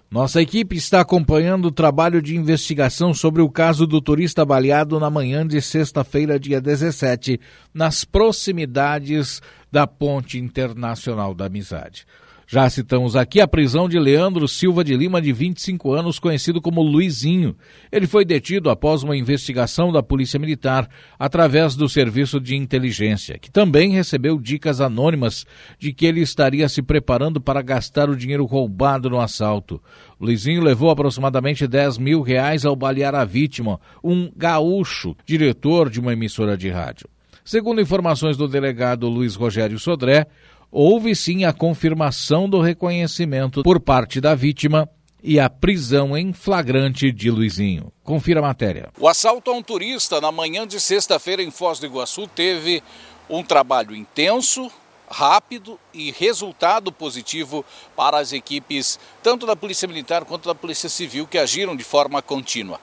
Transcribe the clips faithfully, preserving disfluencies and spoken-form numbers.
Nossa equipe está acompanhando o trabalho de investigação sobre o caso do turista baleado na manhã de sexta-feira, dia dezessete, nas proximidades da Ponte Internacional da Amizade. Já citamos aqui a prisão de Leandro Silva de Lima, de vinte e cinco anos, conhecido como Luizinho. Ele foi detido após uma investigação da Polícia Militar através do Serviço de Inteligência, que também recebeu dicas anônimas de que ele estaria se preparando para gastar o dinheiro roubado no assalto. Luizinho levou aproximadamente dez mil reais ao balear a vítima, um gaúcho, diretor de uma emissora de rádio. Segundo informações do delegado Luiz Rogério Sodré, houve sim a confirmação do reconhecimento por parte da vítima e a prisão em flagrante de Luizinho. Confira a matéria. O assalto a um turista na manhã de sexta-feira em Foz do Iguaçu teve um trabalho intenso, rápido e resultado positivo para as equipes tanto da Polícia Militar quanto da Polícia Civil, que agiram de forma contínua.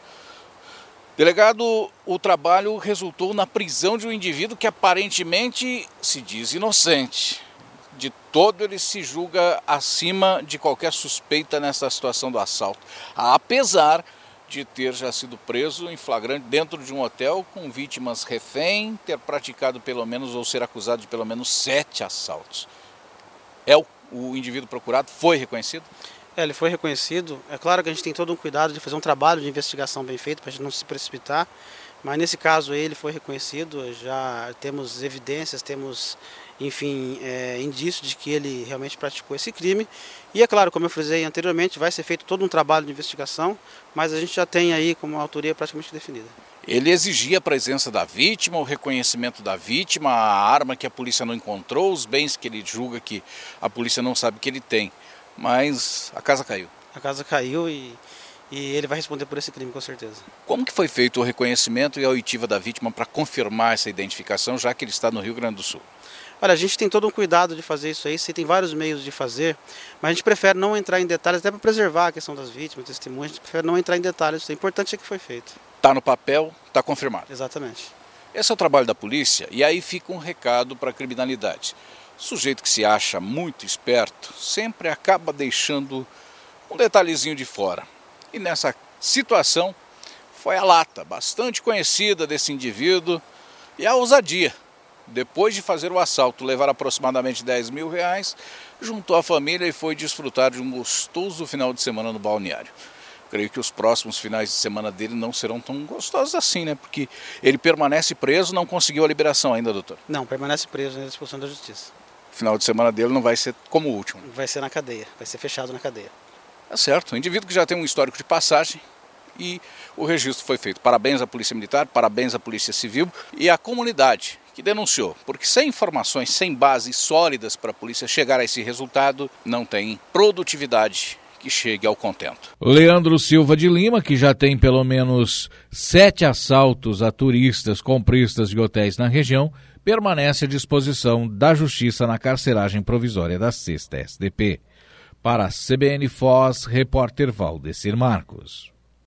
Delegado, o trabalho resultou na prisão de um indivíduo que aparentemente se diz inocente. De todo ele se julga acima de qualquer suspeita nessa situação do assalto, apesar de ter já sido preso em flagrante dentro de um hotel com vítimas refém, ter praticado pelo menos ou ser acusado de pelo menos sete assaltos. É o, o indivíduo procurado foi reconhecido? É, ele foi reconhecido. É claro que a gente tem todo um cuidado de fazer um trabalho de investigação bem feito para a gente não se precipitar, mas nesse caso ele foi reconhecido, já temos evidências, temos, enfim, é, indícios de que ele realmente praticou esse crime. E é claro, como eu frisei anteriormente, vai ser feito todo um trabalho de investigação, mas a gente já tem aí como autoria praticamente definida. Ele exigia a presença da vítima, o reconhecimento da vítima, a arma que a polícia não encontrou, os bens que ele julga que a polícia não sabe que ele tem. Mas a casa caiu. A casa caiu e, e ele vai responder por esse crime, com certeza. Como que foi feito o reconhecimento e a oitiva da vítima para confirmar essa identificação, já que ele está no Rio Grande do Sul? Olha, a gente tem todo um cuidado de fazer isso aí, você tem vários meios de fazer, mas a gente prefere não entrar em detalhes, até para preservar a questão das vítimas, testemunhas, a gente prefere não entrar em detalhes, o importante é que foi feito. Está no papel, está confirmado. Exatamente. Esse é o trabalho da polícia e aí fica um recado para a criminalidade. O sujeito que se acha muito esperto sempre acaba deixando um detalhezinho de fora. E nessa situação foi a lata bastante conhecida desse indivíduo e a ousadia. Depois de fazer o assalto, levar aproximadamente dez mil reais, juntou a família e foi desfrutar de um gostoso final de semana no balneário. Creio que os próximos finais de semana dele não serão tão gostosos assim, né? Porque ele permanece preso, não conseguiu a liberação ainda, doutor? Não, permanece preso na disposição da justiça. O final de semana dele não vai ser como o último. Vai ser na cadeia, vai ser fechado na cadeia. É certo, um indivíduo que já tem um histórico de passagem e o registro foi feito. Parabéns à Polícia Militar, parabéns à Polícia Civil e à comunidade que denunciou. Porque sem informações, sem bases sólidas para a polícia chegar a esse resultado, não tem produtividade que chegue ao contento. Leandro Silva de Lima, que já tem pelo menos sete assaltos a turistas compristas de hotéis na região, permanece à disposição da Justiça na carceragem provisória da sexta S D P. Para a C B N Foz, repórter Valdecir Marcos.